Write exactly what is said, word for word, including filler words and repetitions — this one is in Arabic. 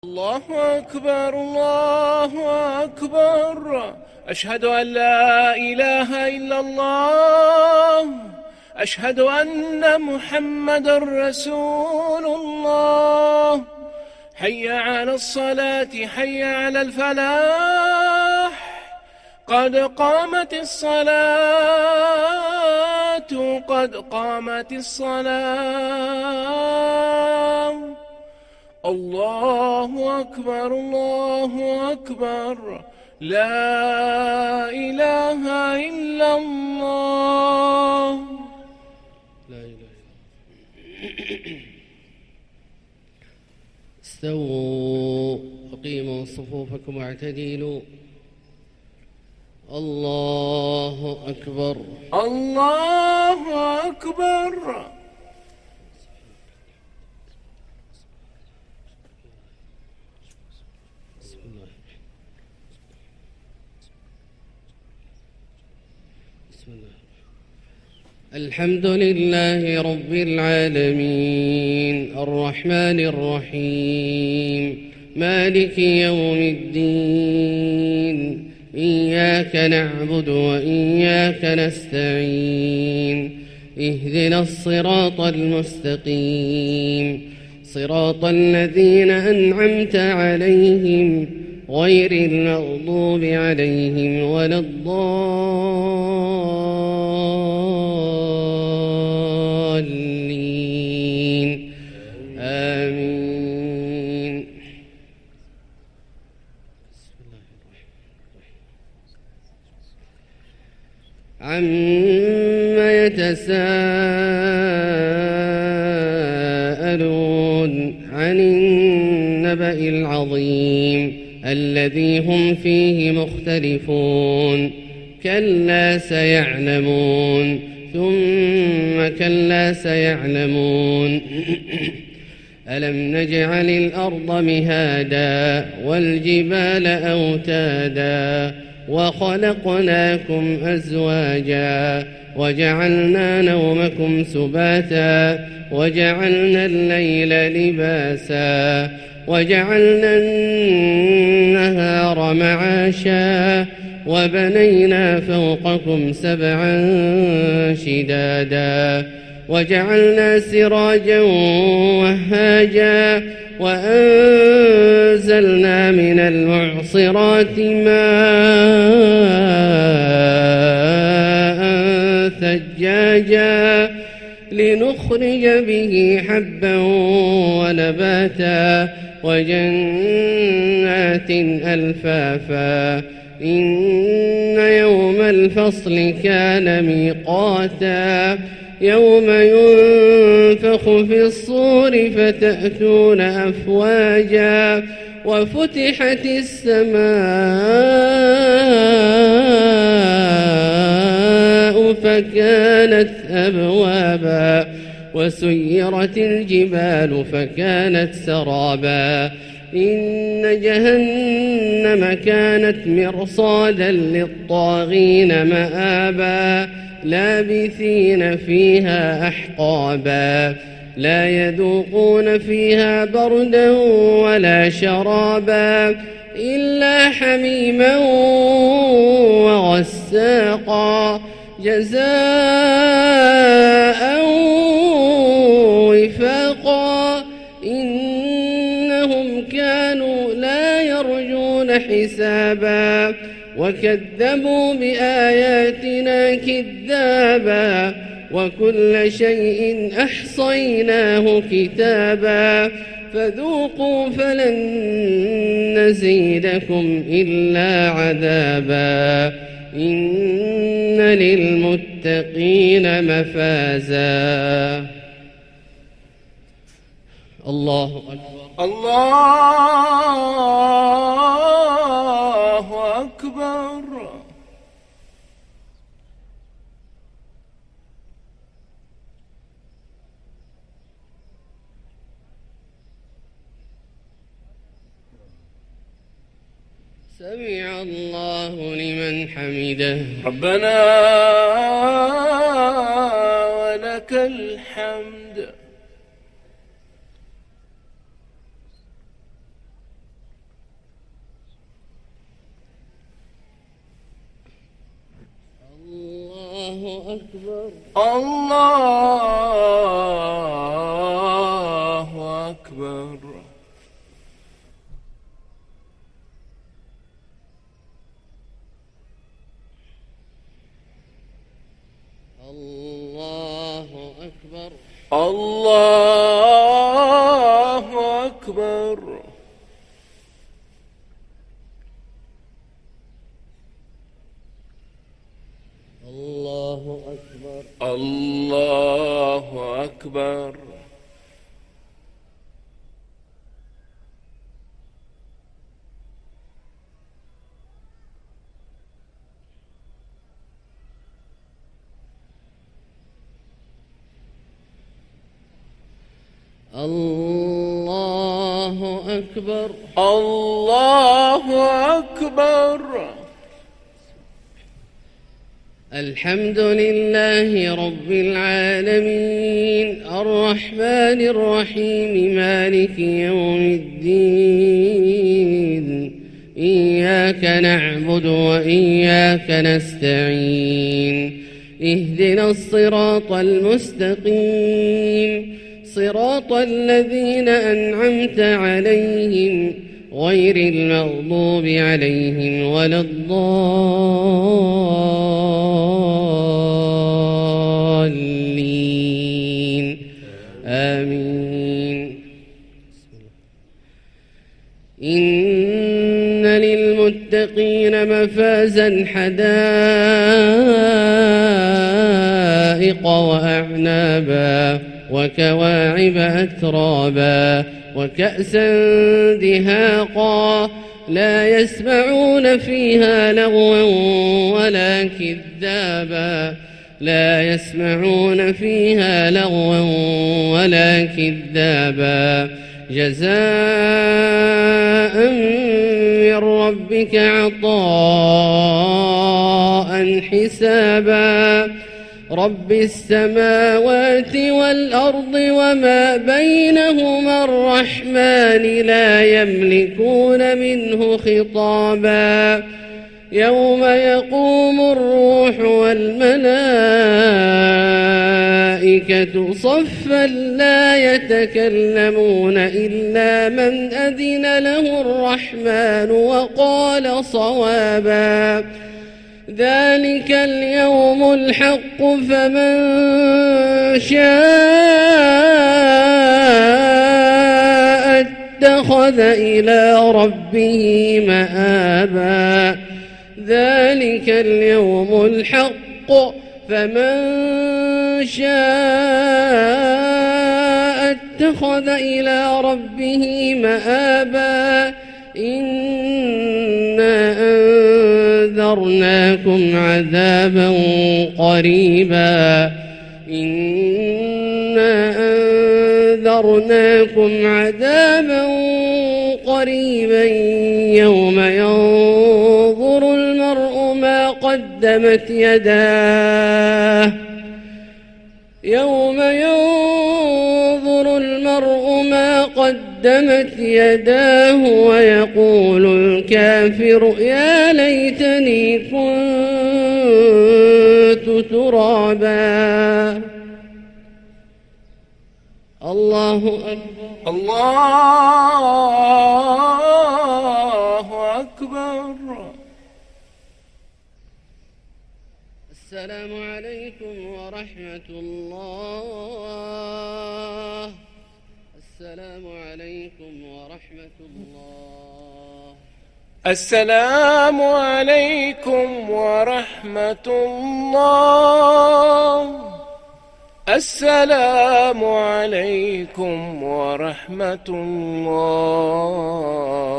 الله أكبر الله أكبر أشهد أن لا إله إلا الله أشهد أن محمدًا رسول الله حي على الصلاة حي على الفلاح قد قامت الصلاة قد قامت الصلاة الله أكبر الله أكبر لا إله إلا الله لا إله إلا الله. استووا أقيموا صفوفكم واعتدلوا. الله أكبر الله أكبر الحمد لله رب العالمين الرحمن الرحيم مالك يوم الدين إياك نعبد وإياك نستعين اهدنا الصراط المستقيم صراط الذين أنعمت عليهم غير المغضوب عليهم ولا الضالين آمين. عما يتساءلون عن النبأ العظيم الذي هم فيه مختلفون كلا سيعلمون ثم كلا سيعلمون ألم نجعل الأرض مهادا والجبال أوتادا وخلقناكم أزواجا وجعلنا نومكم سباتا وجعلنا الليل لباسا وجعلنا النهار معاشا وبنينا فوقكم سبعا شدادا وجعلنا سراجا وهاجا وأنزلنا من المعصرات ماء ثجاجا لنخرج به حبا ونباتا وجنات ألفافا إن يوم الفصل كان ميقاتا يوم ينفخ في الصور فتأتون أفواجا وفتحت السماء فكانت أبوابا وسيرت الجبال فكانت سرابا إن جهنم كانت مرصادا للطاغين مآبا لابثين فيها أحقابا لا يذوقون فيها بردا ولا شرابا إلا حميما وغساقا جزاء وفاقا إنهم كانوا لا يرجون حسابا وكذبوا بآياتنا كذابا وكل شيء أحصيناه كتابا فذوقوا فلن نزيدكم إلا عذابا إن للمتقين مفازا. الله أكبر الله أكبر سمع الله لمن حمده ربنا ولك الحمد. الحمد. أكبر. الله أكبر. الله أكبر. الله أكبر. الله أكبر. الله أكبر. الله أكبر. الله أكبر. الحمد لله رب العالمين الرحمن الرحيم مالك يوم الدين إياك نعبد وإياك نستعين اهدنا الصراط المستقيم صراط الذين أنعمت عليهم غير المغضوب عليهم ولا الضالين آمين. إن للمتقين مفازا حدائق وأعنابا وكواعب أترابا وكأسا دهاقا لا يسمعون فيها لغوا ولا كذابا لا يسمعون فيها لغوا ولا كذابا جزاء من ربك عطاء حسابا رب السماوات والأرض وما بينهما الرحمن لا يملكون منه خطابا يوم يقوم الروح والملائكة صفا لا يتكلمون إلا من أذن له الرحمن وقال صوابا ذلك اليوم الحق فمن شاء اتخذ إلى ربه مآبا ذلك اليوم الحق فمن شاء اتخذ إلى ربه مآبا إنا أنذرناكم عذابا قريبا إنا أنذرناكم عذابا قريبا يوم ينظر المرء ما قدمت يداه يوم ينظر المرء ما قدمت يداه ويقول الكافر يا ليتني كنت ترابا. الله أكبر. الله أكبر. السلام عليكم ورحمة الله. السلام عليكم ورحمة الله. السلام عليكم ورحمة الله. السلام عليكم ورحمة الله.